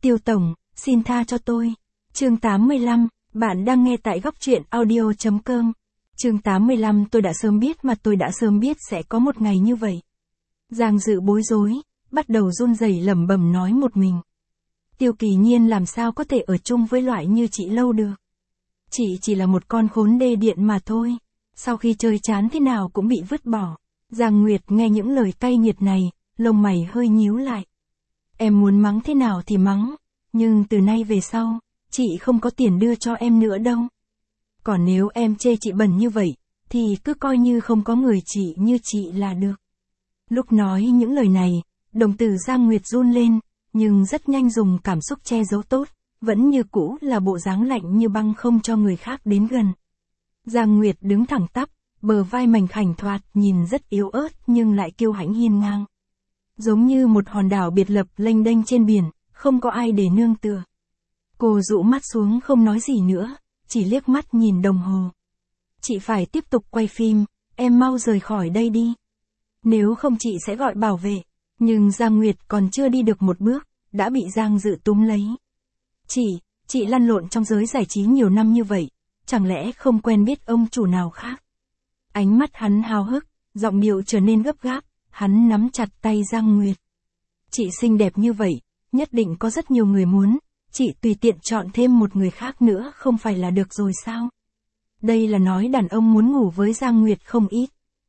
Tiêu Tổng, xin tha cho tôi. Chương 85, bạn đang nghe tại góc truyện audio.com. Chương 85 tôi đã sớm biết mà tôi đã sớm biết sẽ có một ngày như vậy. Giang Dự bối rối, bắt đầu run rẩy lẩm bẩm nói một mình. Tiêu Kỳ Nhiên làm sao có thể ở chung với loại như chị lâu được. Chị chỉ là một con khốn đê điện mà thôi. Sau khi chơi chán thế nào cũng bị vứt bỏ. Giang Nguyệt nghe những lời cay nghiệt này, lông mày hơi nhíu lại. Em muốn mắng thế nào thì mắng, nhưng từ nay về sau, chị không có tiền đưa cho em nữa đâu. Còn nếu em chê chị bẩn như vậy, thì cứ coi như không có người chị như chị là được. Lúc nói những lời này, đồng tử Giang Nguyệt run lên, nhưng rất nhanh dùng cảm xúc che giấu tốt, vẫn như cũ là bộ dáng lạnh như băng không cho người khác đến gần. Giang Nguyệt đứng thẳng tắp, bờ vai mảnh khảnh thoạt nhìn rất yếu ớt nhưng lại kiêu hãnh hiên ngang. Giống như một hòn đảo biệt lập lênh đênh trên biển, không có ai để nương tựa. Cô dụ mắt xuống không nói gì nữa, chỉ liếc mắt nhìn đồng hồ. Chị phải tiếp tục quay phim, em mau rời khỏi đây đi. Nếu không chị sẽ gọi bảo vệ. Nhưng Giang Nguyệt còn chưa đi được một bước, đã bị Giang Dự túm lấy. Chị lăn lộn trong giới giải trí nhiều năm như vậy, chẳng lẽ không quen biết ông chủ nào khác? Ánh mắt hắn háo hức, giọng điệu trở nên gấp gáp, hắn nắm chặt tay Giang Nguyệt. Chị xinh đẹp như vậy, nhất định có rất nhiều người muốn, chị tùy tiện chọn thêm một người khác nữa không phải là được rồi sao? Đây là nói đàn ông muốn ngủ với Giang Nguyệt không ít.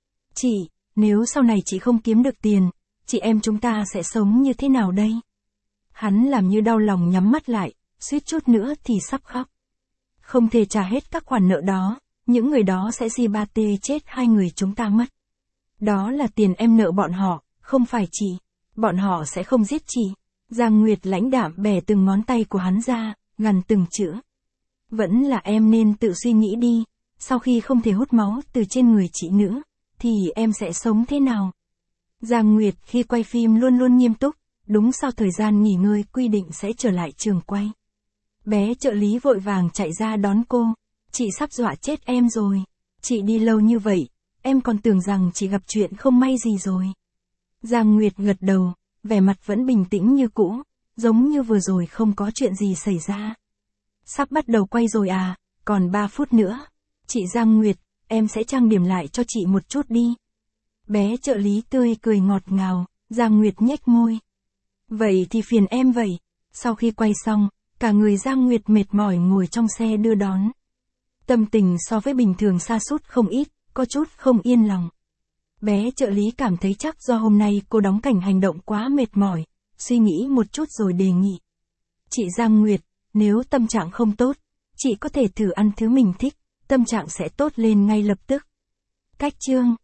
Nếu sau này chị không kiếm được tiền, chị em chúng ta sẽ sống như thế nào đây? Hắn làm như đau lòng nhắm mắt lại, suýt chút nữa thì sắp khóc. Không thể trả hết các khoản nợ đó, những người đó sẽ di ba tê chết hai người chúng ta mất. Đó là tiền em nợ bọn họ, không phải chị. Bọn họ sẽ không giết chị. Giang Nguyệt lãnh đạm bẻ từng ngón tay của hắn ra, gằn từng chữ. Vẫn là em nên tự suy nghĩ đi, sau khi không thể hút máu từ trên người chị nữa, thì em sẽ sống thế nào? Giang Nguyệt khi quay phim luôn luôn nghiêm túc, đúng sau thời gian nghỉ ngơi quy định sẽ trở lại trường quay. Bé trợ lý vội vàng chạy ra đón cô. Chị sắp dọa chết em rồi. Chị đi lâu như vậy, em còn tưởng rằng chị gặp chuyện không may gì rồi. Giang Nguyệt gật đầu, vẻ mặt vẫn bình tĩnh như cũ, giống như vừa rồi không có chuyện gì xảy ra. Sắp bắt đầu quay rồi à, còn 3 phút nữa. Chị Giang Nguyệt, em sẽ trang điểm lại cho chị một chút đi. Bé trợ lý tươi cười ngọt ngào, Giang Nguyệt nhếch môi. Vậy thì phiền em vậy. Sau khi quay xong, cả người Giang Nguyệt mệt mỏi ngồi trong xe đưa đón. Tâm tình so với bình thường sa sút không ít, có chút không yên lòng. Bé trợ lý cảm thấy chắc do hôm nay cô đóng cảnh hành động quá mệt mỏi, suy nghĩ một chút rồi đề nghị. Chị Giang Nguyệt, nếu tâm trạng không tốt, chị có thể thử ăn thứ mình thích, tâm trạng sẽ tốt lên ngay lập tức. Cách chương